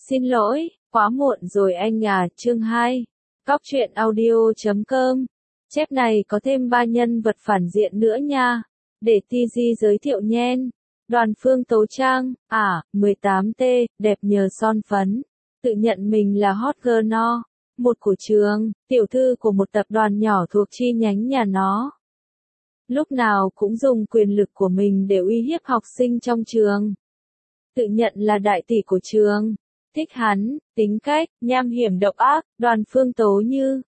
Xin lỗi, quá muộn rồi anh à. Chương 2. Cóc truyện audio.com. Chép này có thêm 3 nhân vật phản diện nữa nha. Để TG giới thiệu nhen. Đoàn Phương Tố Trang, 18T, đẹp nhờ son phấn. Tự nhận mình là hot girl no. Một của trường, tiểu thư của một tập đoàn nhỏ thuộc chi nhánh nhà nó. Lúc nào cũng dùng quyền lực của mình để uy hiếp học sinh trong trường. Tự nhận là đại tỷ của trường. Thích hắn, tính cách, nham hiểm độc ác, Đoàn Phương Tố Như,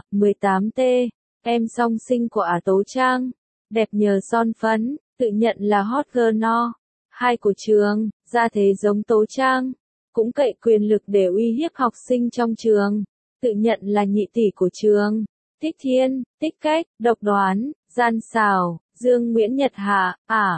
18T, em song sinh của Tố Trang. Đẹp nhờ son phấn, tự nhận là hot girl no. 2 của trường, ra thế giống Tố Trang. Cũng cậy quyền lực để uy hiếp học sinh trong trường. Tự nhận là nhị tỷ của trường. Thích thiên, tích cách, độc đoán, gian xảo, Dương Nguyễn Nhật Hạ,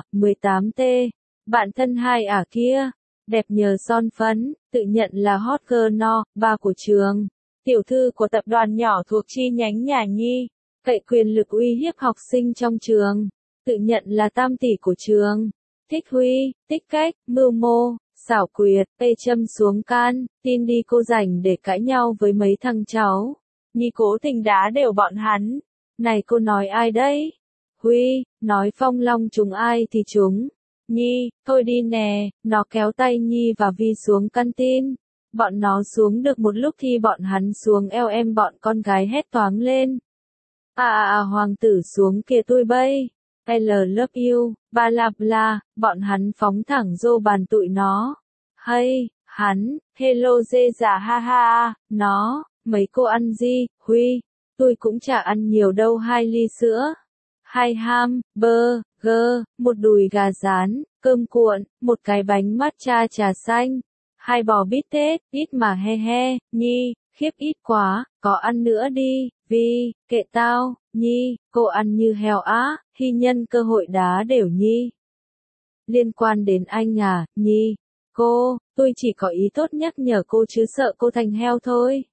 18T. Bạn thân 2 kia. Đẹp nhờ son phấn, tự nhận là hot girl no. 3 của trường. Tiểu thư của tập đoàn nhỏ thuộc chi nhánh nhà Nhi. Cậy quyền lực uy hiếp học sinh trong trường. Tự nhận là tam tỷ của trường. Thích huy, tích cách, mưu mô, xảo quyệt, châm xuống can, tin đi cô rảnh để cãi nhau với mấy thằng cháu. Nhi cố tình đá đều bọn hắn. Này cô nói ai đấy? Huy, nói Phong Long trúng ai thì trúng. Nhi, thôi đi nè, nó kéo tay Nhi và Vi xuống căn tin. Bọn nó xuống được một lúc thì bọn hắn xuống eo em bọn con gái hét toáng lên. Hoàng tử xuống kìa tôi bay. I love you, bla bla, bọn hắn phóng thẳng vô bàn tụi nó. Hay, hắn, hello dê giả ha ha, nó, mấy cô ăn gì, Huy, tôi cũng chả ăn nhiều đâu 2 ly sữa. 2 ham, burger, một đùi gà rán, cơm cuộn, một cái bánh matcha trà xanh. 2 bò bít tết, ít mà he he, Nhi, khiếp ít quá, có ăn nữa đi, Vi, kệ tao, Nhi, cô ăn như heo á, hy nhân cơ hội đá đều Nhi. Liên quan đến anh Nhi, tôi chỉ có ý tốt nhắc nhở cô chứ sợ cô thành heo thôi.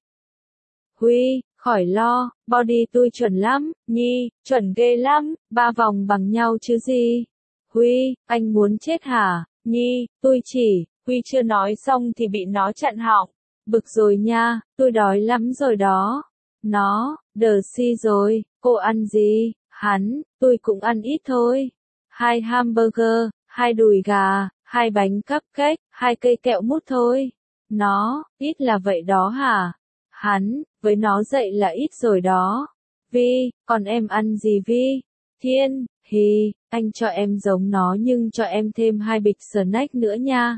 Huy, khỏi lo, body tôi chuẩn lắm, Nhi, chuẩn ghê lắm, 3 vòng bằng nhau chứ gì. Huy, anh muốn chết hả? Nhi, Huy chưa nói xong thì bị nó chặn họng. Bực rồi nha, tôi đói lắm rồi đó. Nó, đờ si rồi, cô ăn gì? Hắn, tôi cũng ăn ít thôi. 2 hamburger, 2 đùi gà, 2 bánh cupcake, 2 cây kẹo mút thôi. Nó, ít là vậy đó hả? Hắn, với nó dậy là ít rồi đó. Vi, còn em ăn gì Vi? Thiên, anh cho em giống nó nhưng cho em thêm 2 bịch snack nữa nha.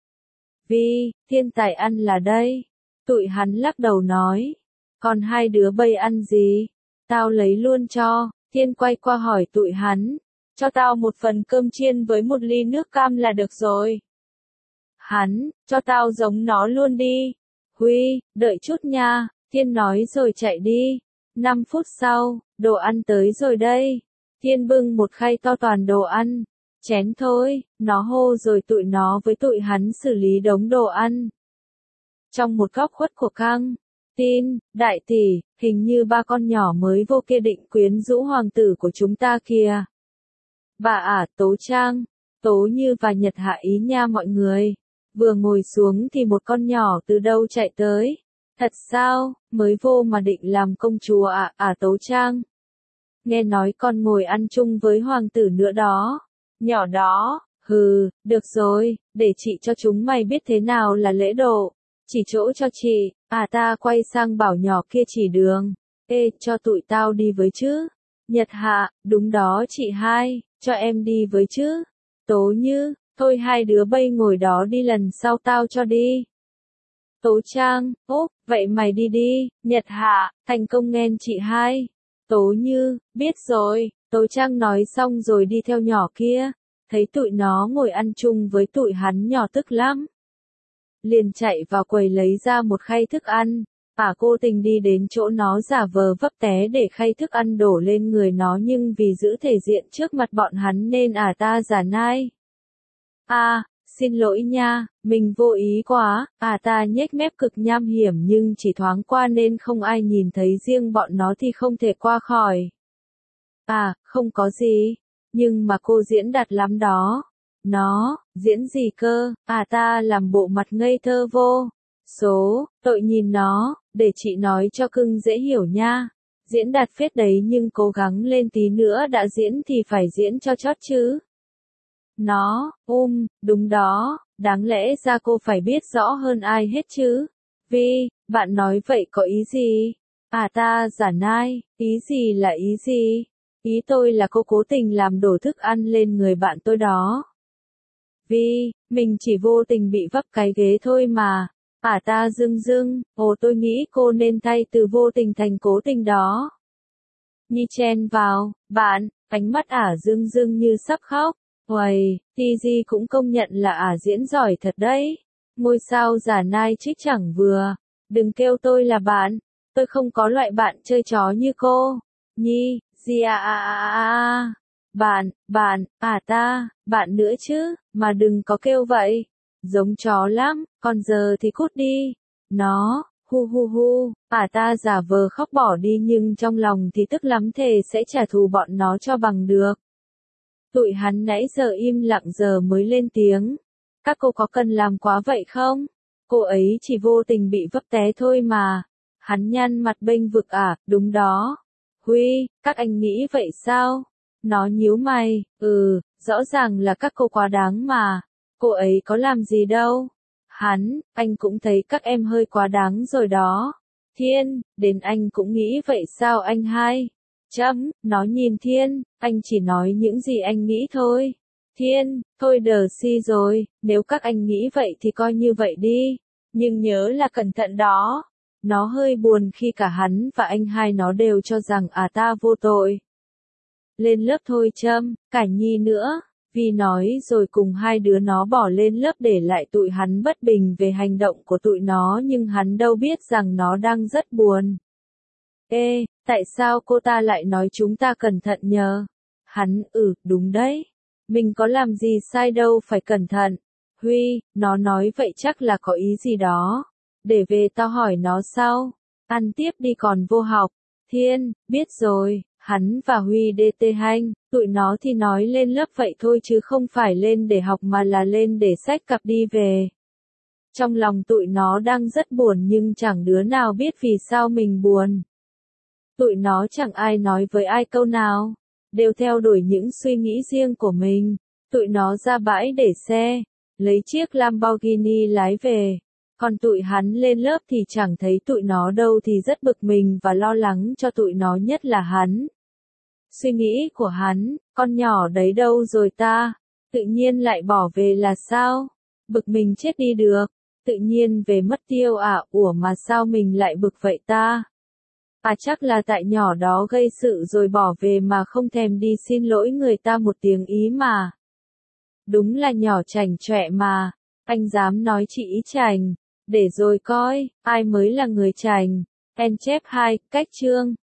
Vi, Thiên tài ăn là đây. Tụi hắn lắc đầu nói. Còn 2 đứa bay ăn gì? Tao lấy luôn cho. Thiên quay qua hỏi tụi hắn. Cho tao một phần cơm chiên với 1 ly nước cam là được rồi. Hắn, cho tao giống nó luôn đi. Huy, đợi chút nha. Thiên nói rồi chạy đi. 5 phút sau, đồ ăn tới rồi đây. Thiên bưng một khay to toàn đồ ăn. Chén thôi, nó hô rồi tụi nó với tụi hắn xử lý đống đồ ăn. Trong một góc khuất của căng tin, đại tỷ, hình như 3 con nhỏ mới vô kia định quyến rũ hoàng tử của chúng ta kìa. Bà Tố Trang, Tố Như và Nhật Hạ ý nha mọi người. Vừa ngồi xuống thì một con nhỏ từ đâu chạy tới. Thật sao, mới vô mà định làm công chúa Tố Trang. Nghe nói con ngồi ăn chung với hoàng tử nữa đó. Nhỏ đó, được rồi, để chị cho chúng mày biết thế nào là lễ độ. Chỉ chỗ cho chị, ta quay sang bảo nhỏ kia chỉ đường. Cho tụi tao đi với chứ. Nhật Hạ, đúng đó chị hai, cho em đi với chứ. Tố Như, thôi 2 đứa bay ngồi đó đi lần sau tao cho đi. Tố Trang, vậy mày đi đi. Nhật Hạ, thành công nghen chị hai. Tố Như, biết rồi. Tố Trang nói xong rồi đi theo nhỏ kia. Thấy tụi nó ngồi ăn chung với tụi hắn nhỏ tức lắm. Liền chạy vào quầy lấy ra một khay thức ăn. Cô tình đi đến chỗ nó giả vờ vấp té để khay thức ăn đổ lên người nó nhưng vì giữ thể diện trước mặt bọn hắn nên ta giả nai. Xin lỗi nha, mình vô ý quá. Ta nhếch mép cực nham hiểm nhưng chỉ thoáng qua nên không ai nhìn thấy riêng bọn nó thì không thể qua khỏi. Không có gì. Nhưng mà cô diễn đạt lắm đó. Nó, diễn gì cơ? Ta làm bộ mặt ngây thơ vô. Tội nhìn nó, để chị nói cho cưng dễ hiểu nha. Diễn đạt phết đấy nhưng cố gắng lên tí nữa đã diễn thì phải diễn cho chót chứ. Nó, đúng đó, đáng lẽ ra cô phải biết rõ hơn ai hết chứ. Vi, bạn nói vậy có ý gì? À ta giả nai, ý gì là ý gì? Ý tôi là cô cố tình làm đổ thức ăn lên người bạn tôi đó. Vi, mình chỉ vô tình bị vấp cái ghế thôi mà. À ta dưng, tôi nghĩ cô nên thay từ vô tình thành cố tình đó. Nhi chen vào, bạn, ánh mắt dưng như sắp khóc. Uầy, TG cũng công nhận là diễn giỏi thật đấy. Ngôi sao giả nai trích chẳng vừa. Đừng kêu tôi là bạn, tôi không có loại bạn chơi chó như cô. Nhi, gì bạn, bạn nữa chứ, mà đừng có kêu vậy. Giống chó lắm, còn giờ thì cút đi. Nó, hu, ta giả vờ khóc bỏ đi nhưng trong lòng thì tức lắm thề sẽ trả thù bọn nó cho bằng được. Tụi hắn nãy giờ im lặng giờ mới lên tiếng. Các cô có cần làm quá vậy không? Cô ấy chỉ vô tình bị vấp té thôi mà. Hắn nhăn mặt bênh vực đúng đó. Huy, các anh nghĩ vậy sao? Nó nhíu mày, rõ ràng là các cô quá đáng mà. Cô ấy có làm gì đâu. Anh cũng thấy các em hơi quá đáng rồi đó. Thiên, đến anh cũng nghĩ vậy sao anh hai? Nó nhìn Thiên, anh chỉ nói những gì anh nghĩ thôi. Thiên, thôi đờ si rồi, nếu các anh nghĩ vậy thì coi như vậy đi. Nhưng nhớ là cẩn thận đó. Nó hơi buồn khi cả hắn và anh hai nó đều cho rằng ta vô tội. Lên lớp thôi cả Nhi nữa. Vi nói rồi cùng hai đứa nó bỏ lên lớp để lại tụi hắn bất bình về hành động của tụi nó nhưng hắn đâu biết rằng nó đang rất buồn. Ê, tại sao cô ta lại nói chúng ta cẩn thận nhờ? Hắn, đúng đấy. Mình có làm gì sai đâu phải cẩn thận. Huy, nó nói vậy chắc là có ý gì đó. Để về tao hỏi nó sau. Ăn tiếp đi còn vô học. Thiên, biết rồi. Hắn và Huy DT hanh, tụi nó thì nói lên lớp vậy thôi chứ không phải lên để học mà là lên để xách cặp đi về. Trong lòng tụi nó đang rất buồn nhưng chẳng đứa nào biết vì sao mình buồn. Tụi nó chẳng ai nói với ai câu nào, đều theo đuổi những suy nghĩ riêng của mình. Tụi nó ra bãi để xe, lấy chiếc Lamborghini lái về. Còn tụi hắn lên lớp thì chẳng thấy tụi nó đâu thì rất bực mình và lo lắng cho tụi nó nhất là hắn. Suy nghĩ của hắn, con nhỏ đấy đâu rồi ta? Tự nhiên lại bỏ về là sao? Bực mình chết đi được. Tự nhiên về mất tiêu ủa mà sao mình lại bực vậy ta? Chắc là tại nhỏ đó gây sự rồi bỏ về mà không thèm đi xin lỗi người ta một tiếng ý mà. Đúng là nhỏ chảnh chọe mà. Anh dám nói chị ý chảnh. Để rồi coi, ai mới là người chảnh. En chép 2, cách chương.